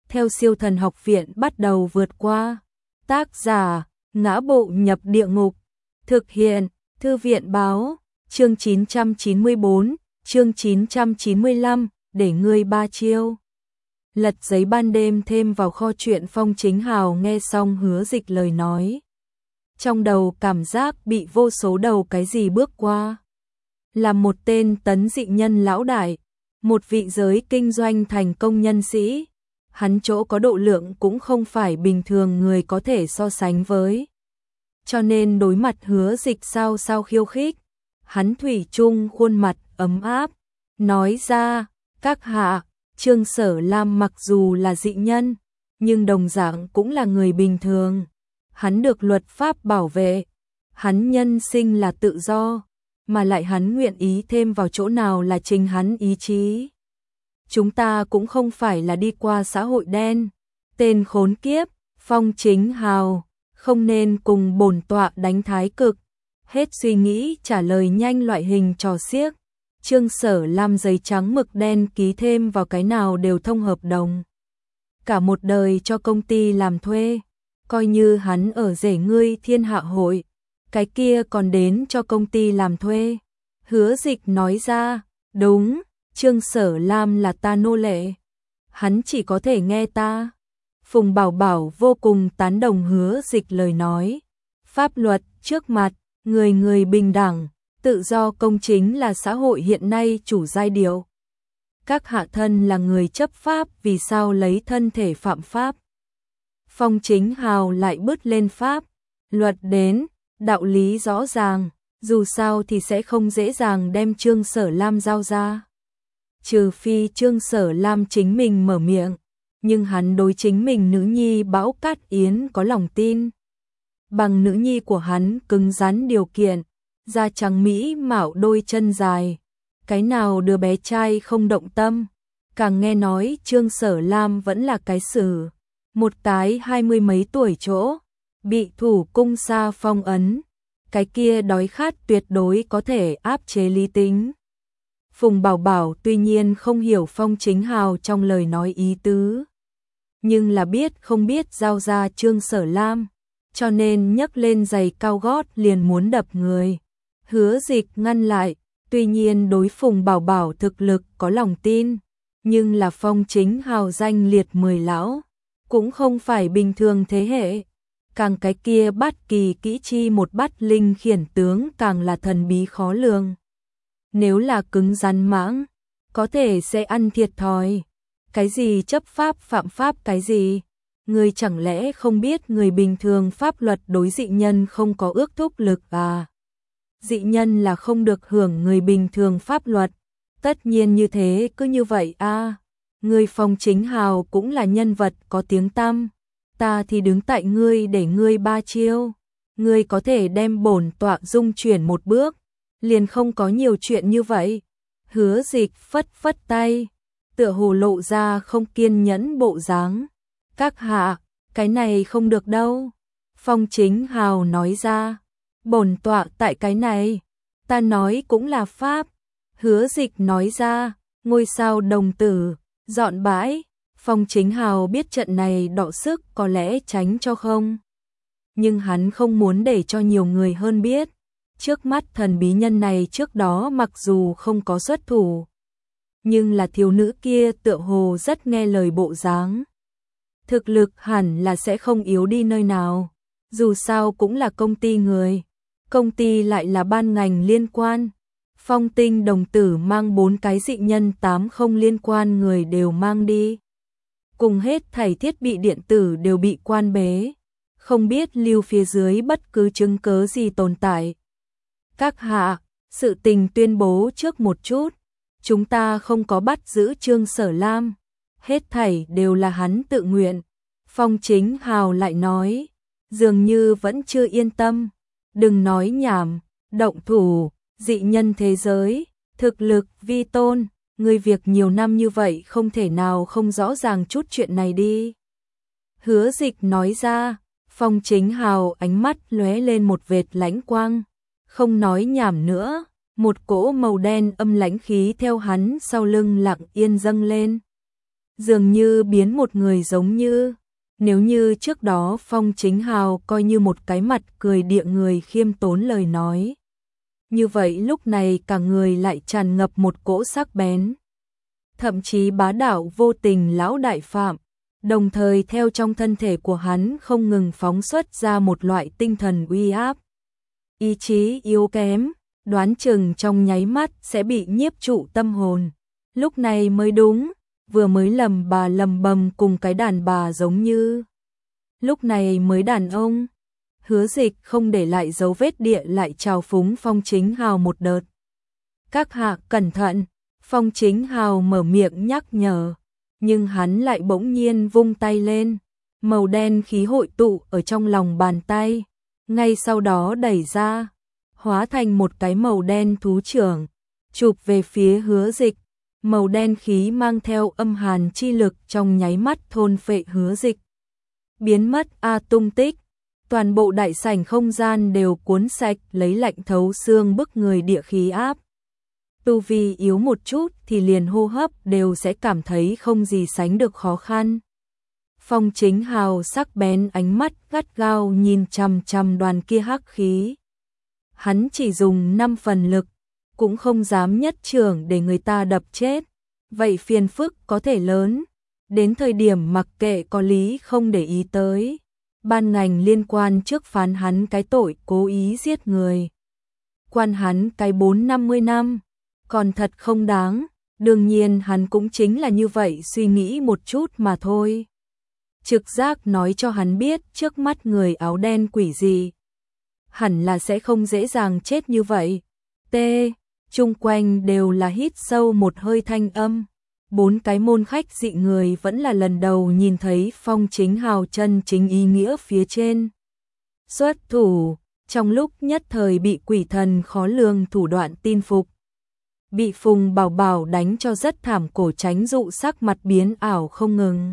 theo Siêu Thần Học Viện bắt đầu vượt qua. Tác giả: Ngã Bộ Nhập Địa Ngục. Thực hiện: Thư viện báo. Chương 994, chương 995, để ngươi ba chiêu. Lật giấy ban đêm thêm vào kho truyện. Phong Chính Hào nghe xong Hứa Dịch lời nói, trong đầu cảm giác bị vô số đầu cái gì bước qua. Là một tên tấn dị nhân lão đại, một vị giới kinh doanh thành công nhân sĩ, hắn chỗ có độ lượng cũng không phải bình thường người có thể so sánh với. Cho nên đối mặt Hứa Dịch sao khiêu khích, hắn thủy chung khuôn mặt ấm áp, nói ra: các hạ, Trương Sở Lam mặc dù là dị nhân, nhưng đồng dạng cũng là người bình thường. Hắn được luật pháp bảo vệ, hắn nhân sinh là tự do, mà lại hắn nguyện ý thêm vào chỗ nào là chính hắn ý chí. Chúng ta cũng không phải là đi qua xã hội đen. Tên khốn kiếp, Phong Chính Hào, không nên cùng bổn tọa đánh thái cực. Hết suy nghĩ trả lời nhanh loại hình trò xiếc. Trương Sở Lam giấy trắng mực đen ký thêm vào cái nào đều thông hợp đồng. Cả một đời cho công ty làm thuê, coi như hắn ở rể ngươi Thiên Hạ Hội, cái kia còn đến cho công ty làm thuê. Hứa Dịch nói ra: đúng, Trương Sở Lam là ta nô lệ, hắn chỉ có thể nghe ta. Phùng Bảo Bảo vô cùng tán đồng Hứa Dịch lời nói. Pháp luật trước mặt, người người bình đẳng, tự do công chính là xã hội hiện nay chủ giai điệu. Các hạ thân là người chấp pháp, vì sao lấy thân thể phạm pháp? Phong Chính Hào lại bứt lên pháp luật đến, đạo lý rõ ràng, dù sao thì sẽ không dễ dàng đem Trương Sở Lam giao ra. Trừ phi Trương Sở Lam chính mình mở miệng, nhưng hắn đối chính mình nữ nhi Bão Cát Yến có lòng tin. Bằng nữ nhi của hắn cứng rắn điều kiện, da trắng mỹ mạo đôi chân dài, cái nào đứa bé trai không động tâm. Càng nghe nói Trương Sở Lam vẫn là cái xử, một cái 20 mấy tuổi chỗ, bị thủ cung sa phong ấn, cái kia đói khát tuyệt đối có thể áp chế lý tính. Phùng Bảo Bảo tuy nhiên không hiểu Phong Chính Hào trong lời nói ý tứ, nhưng là biết không biết giao ra Trương Sở Lam, cho nên nhấc lên giày cao gót liền muốn đập người. Hứa Dịch ngăn lại, tuy nhiên đối Phùng Bảo Bảo thực lực có lòng tin, nhưng là Phong Chính Hào danh liệt 10 lão, cũng không phải bình thường thế hệ. Càng cái kia Bát Kỳ kỹ chi một Bát Linh khiển tướng càng là thần bí khó lường. Nếu là cứng rắn mãng, có thể sẽ ăn thiệt thòi. Cái gì chấp pháp phạm pháp cái gì? Người chẳng lẽ không biết người bình thường pháp luật đối dị nhân không có ước thúc lực à? Dị nhân là không được hưởng người bình thường pháp luật. Tất nhiên như thế, cứ như vậy a. Người Phong Chính Hào cũng là nhân vật có tiếng tăm, ta thì đứng tại ngươi để ngươi ba chiêu. Ngươi có thể đem bổn tọa dung chuyển một bước, liền không có nhiều chuyện như vậy. Hứa Dịch phất phất tay, tựa hồ lộ ra không kiên nhẫn bộ dáng. Các hạ, cái này không được đâu. Phong Chính Hào nói ra: bổn tọa tại cái này, ta nói cũng là pháp. Hứa Dịch nói ra: ngôi sao đồng tử, dọn bãi. Phong Chính Hào biết trận này đọ sức có lẽ tránh cho không, nhưng hắn không muốn để cho nhiều người hơn biết. Trước mắt thần bí nhân này trước đó mặc dù không có xuất thủ, nhưng là thiếu nữ kia tựa hồ rất nghe lời bộ dáng. Thực lực hẳn là sẽ không yếu đi nơi nào, dù sao cũng là công ty người, công ty lại là ban ngành liên quan. Phong Tinh đồng tử mang 4 cái dị nhân 8 không liên quan người đều mang đi, cùng hết thảy thiết bị điện tử đều bị quan bế, không biết lưu phía dưới bất cứ chứng cớ gì tồn tại. Các hạ, sự tình tuyên bố trước một chút, chúng ta không có bắt giữ Trương Sở Lam, hết thảy đều là hắn tự nguyện. Phong Chính Hào lại nói, dường như vẫn chưa yên tâm. Đừng nói nhảm, động thủ, dị nhân thế giới, thực lực vi tôn, người việc nhiều năm như vậy không thể nào không rõ ràng chút chuyện này đi. Hứa Dịch nói ra. Phong Chính Hào ánh mắt lóe lên một vệt lãnh quang, không nói nhảm nữa, một cỗ màu đen âm lãnh khí theo hắn sau lưng lặng yên dâng lên. dường như biến một người giống như, nếu như trước đó Phong Chính Hào coi như một cái mặt cười địa người khiêm tốn lời nói. Như vậy lúc này cả người lại tràn ngập một cỗ sắc bén. Thậm chí bá đạo vô tình lão đại phạm, đồng thời theo trong thân thể của hắn không ngừng phóng xuất ra một loại tinh thần uy áp. Ý chí yếu kém, đoán chừng trong nháy mắt sẽ bị nhiếp trụ tâm hồn. Lúc này mới đúng, vừa mới lầm bầm cùng cái đàn bà giống như. Lúc này mới đàn ông. Hứa Dịch không để lại dấu vết địa lại trào phúng Phong Chính Hào một đợt. Các hạ cẩn thận, Phong Chính Hào mở miệng nhắc nhở, nhưng hắn lại bỗng nhiên vung tay lên, màu đen khí hội tụ ở trong lòng bàn tay, ngay sau đó đẩy ra, hóa thành một cái màu đen thú trưởng, chụp về phía Hứa Dịch. Màu đen khí mang theo âm hàn chi lực trong nháy mắt thôn phệ Hứa Dịch. Biến mất tung tích, toàn bộ đại sảnh không gian đều cuốn sạch lấy lạnh thấu xương bức người địa khí áp. Tu vi yếu một chút thì liền hô hấp đều sẽ cảm thấy không gì sánh được khó khăn. Phong Chính Hào sắc bén ánh mắt gắt gao nhìn chằm chằm đoàn kia hắc khí. Hắn chỉ dùng 5 phần lực, cũng không dám nhất trưởng để người ta đập chết. Vậy phiền phức có thể lớn, đến thời điểm mặc kệ có lý không để ý tới. Ban ngành liên quan trước phán hắn cái tội cố ý giết người. Quan hắn cái 4-50 năm, còn thật không đáng, đương nhiên hắn cũng chính là như vậy suy nghĩ một chút mà thôi. Trực giác nói cho hắn biết trước mắt người áo đen quỷ gì. Hẳn là sẽ không dễ dàng chết như vậy. Chung quanh đều là hít sâu một hơi thanh âm. 4 cái môn khách dị người vẫn là lần đầu nhìn thấy Phong Chính Hào chân chính ý nghĩa phía trên. Xuất thủ, trong lúc nhất thời bị quỷ thần khó lường thủ đoạn tin phục. Bị Phùng Bảo Bảo đánh cho rất thảm, cổ tránh dụ sắc mặt biến ảo không ngừng.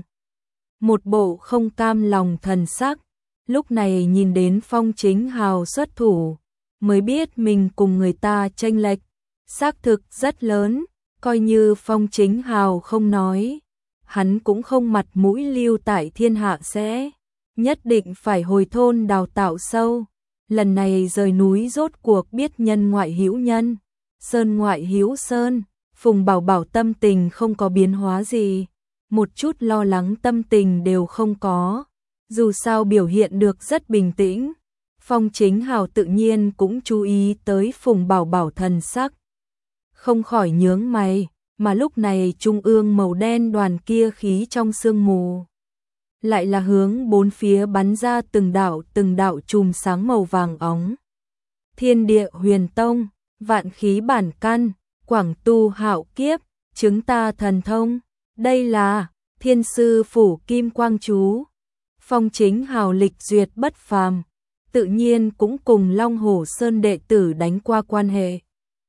Một bộ không cam lòng thần sắc, lúc này nhìn đến Phong Chính Hào xuất thủ, mới biết mình cùng người ta chênh lệch, xác thực rất lớn. Coi như Phong Chính Hào không nói, hắn cũng không mặt mũi lưu tại thiên hạ sẽ. Nhất định phải hồi thôn đào tạo sâu. Lần này rời núi rốt cuộc biết nhân ngoại hữu nhân, sơn ngoại hữu sơn. Phùng Bảo Bảo tâm tình không có biến hóa gì, một chút lo lắng tâm tình đều không có. Dù sao biểu hiện được rất bình tĩnh. Phong Chính Hào tự nhiên cũng chú ý tới Phùng Bảo Bảo thần sắc, không khỏi nhướng mày, mà lúc này trung ương màu đen đoàn kia khí trong sương mù, lại là hướng bốn phía bắn ra từng đạo chùm sáng màu vàng óng. Thiên Địa Huyền Tông, Vạn Khí Bản Căn, Quảng Tu Hạo Kiếp, Chứng Ta Thần Thông, đây là Thiên Sư Phủ Kim Quang Chú. Phong Chính Hào lịch duyệt bất phàm, tự nhiên cũng cùng Long Hổ Sơn đệ tử đánh qua quan hệ.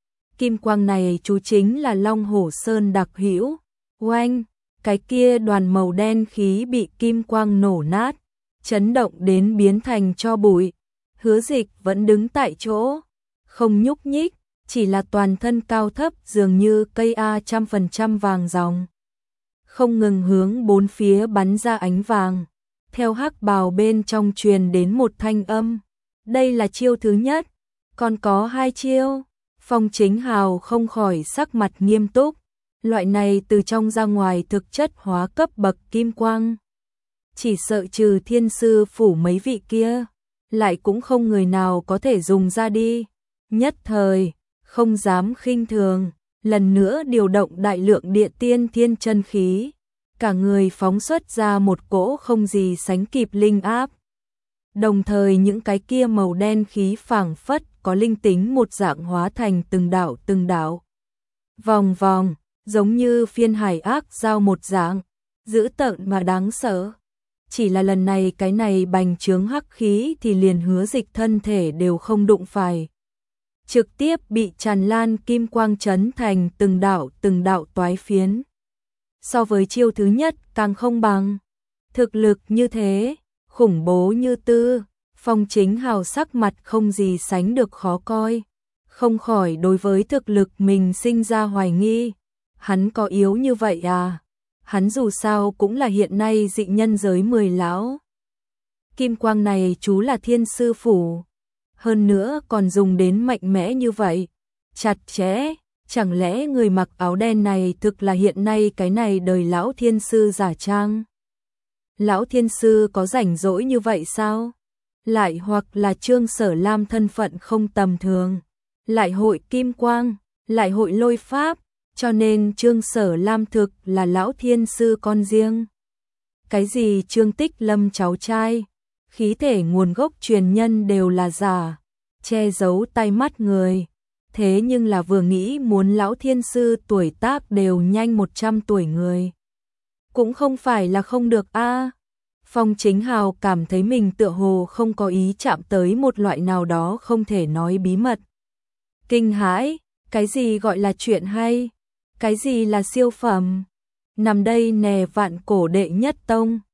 Kim quang này chú chính là Long Hổ Sơn đặc hữu. Oanh, cái kia đoàn màu đen khí bị kim quang nổ nát, chấn động đến biến thành tro bụi. Hứa Dịch vẫn đứng tại chỗ, không nhúc nhích, chỉ là toàn thân cao thấp dường như cây 100% vàng ròng, không ngừng hướng bốn phía bắn ra ánh vàng. Theo hắc bào bên trong truyền đến một thanh âm, đây là chiêu thứ nhất, còn có 2 chiêu. Phong Chính Hào không khỏi sắc mặt nghiêm túc, loại này từ trong ra ngoài thực chất hóa cấp bậc kim quang. Chỉ sợ trừ Thiên Sư Phủ mấy vị kia, lại cũng không người nào có thể dùng ra đi. Nhất thời, không dám khinh thường, lần nữa điều động đại lượng địa tiên thiên chân khí. Cả người phóng xuất ra một cỗ không gì sánh kịp linh áp. Đồng thời những cái kia màu đen khí phảng phất có linh tính một dạng hóa thành từng đạo. Vòng vòng, giống như phiên hải ác giao một dạng, dữ tợn mà đáng sợ. Chỉ là lần này cái này bành trướng hắc khí thì liền Hứa Dịch thân thể đều không đụng phải. Trực tiếp bị tràn lan kim quang chấn thành từng đạo toái phiến. So với chiêu thứ nhất càng không bằng. Thực lực như thế, khủng bố như tư, Phong Chính Hào sắc mặt không gì sánh được khó coi. Không khỏi đối với thực lực mình sinh ra hoài nghi. Hắn có yếu như vậy à? hắn dù sao cũng là hiện nay dị nhân giới 10 lão. Kim quang này chú là thiên sư phủ, hơn nữa còn dùng đến mạnh mẽ như vậy, chặt chẽ, chẳng lẽ người mặc áo đen này thực là hiện nay cái này đời lão thiên sư giả trang? Lão thiên sư có rảnh rỗi như vậy sao? Lại hoặc là Trương Sở Lam thân phận không tầm thường, lại hội kim quang, lại hội lôi pháp, cho nên Trương Sở Lam thực là lão thiên sư con riêng. Cái gì Trương Tích Lâm cháu trai, khí thể nguồn gốc truyền nhân đều là giả, che giấu tai mắt người. Thế nhưng là vừa nghĩ muốn lão thiên sư tuổi tác đều nhanh 100 tuổi người. Cũng không phải là không được a. Phong Chính Hào cảm thấy mình tựa hồ không có ý chạm tới một loại nào đó không thể nói bí mật. Kinh hãi, cái gì gọi là chuyện hay? Cái gì là siêu phẩm? Nằm đây nè vạn cổ đệ nhất tông,